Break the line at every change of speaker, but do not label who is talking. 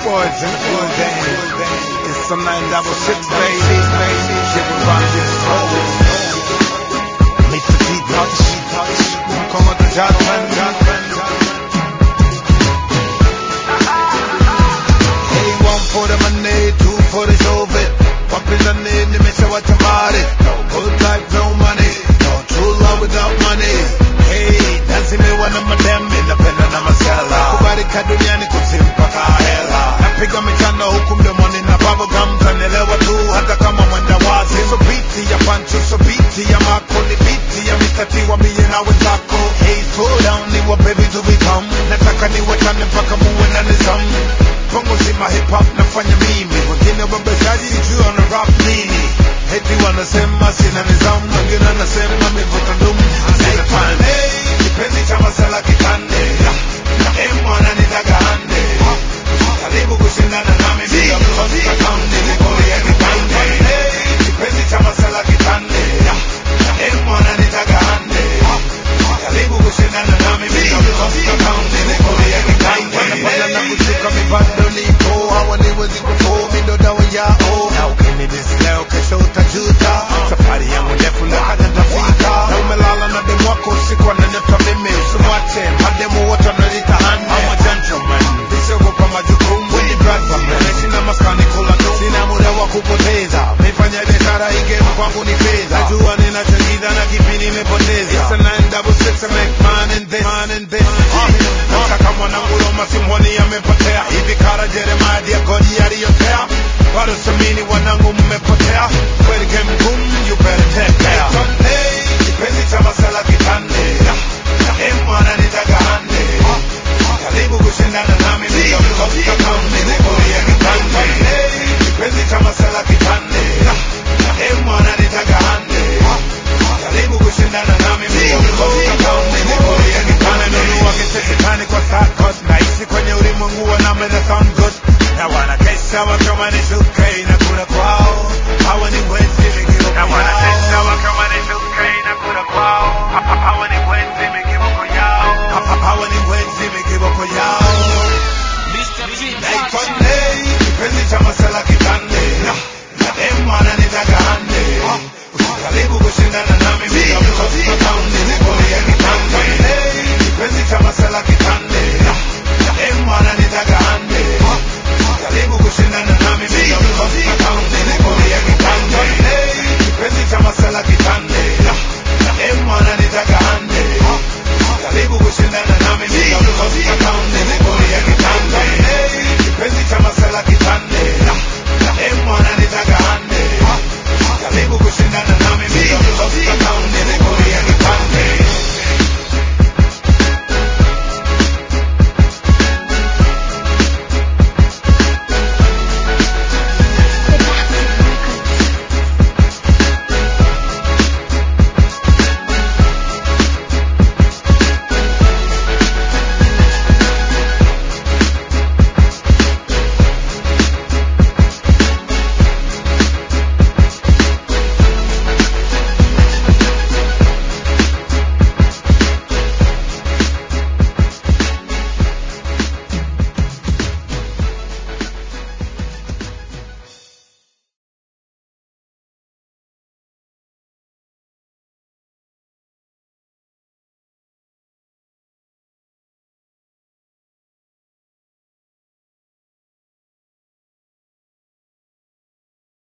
boys in the good game. It's some 966, baby. Shit runs its soul. Meet the deep touch. Come on, the judgment. Hey, one for the money, two for the show bit. Popular name, they miss what about it. No good life, no money. No true love without money. Hey, dancing me one of my them independent of myself. Kubarika duniani kuzimpaka hela. Napiga michano huku mdomoni na bubblegum. Tanelewa tu hata kama mwenda wazi. So beati ya pancho, so beati ya mako. Ni beati ya mitati wa miye na wenzako. Hey, slow down, ni wa baby to become. Nataka ni wachane mpaka muwe na nizamu. Bongo zima hip hop nafanya mimi. Wengine wabeshaji sijui wana rap nini. Heti wanasema sina nizamu. Wengine wanasema mivuta ndumu. Sina time.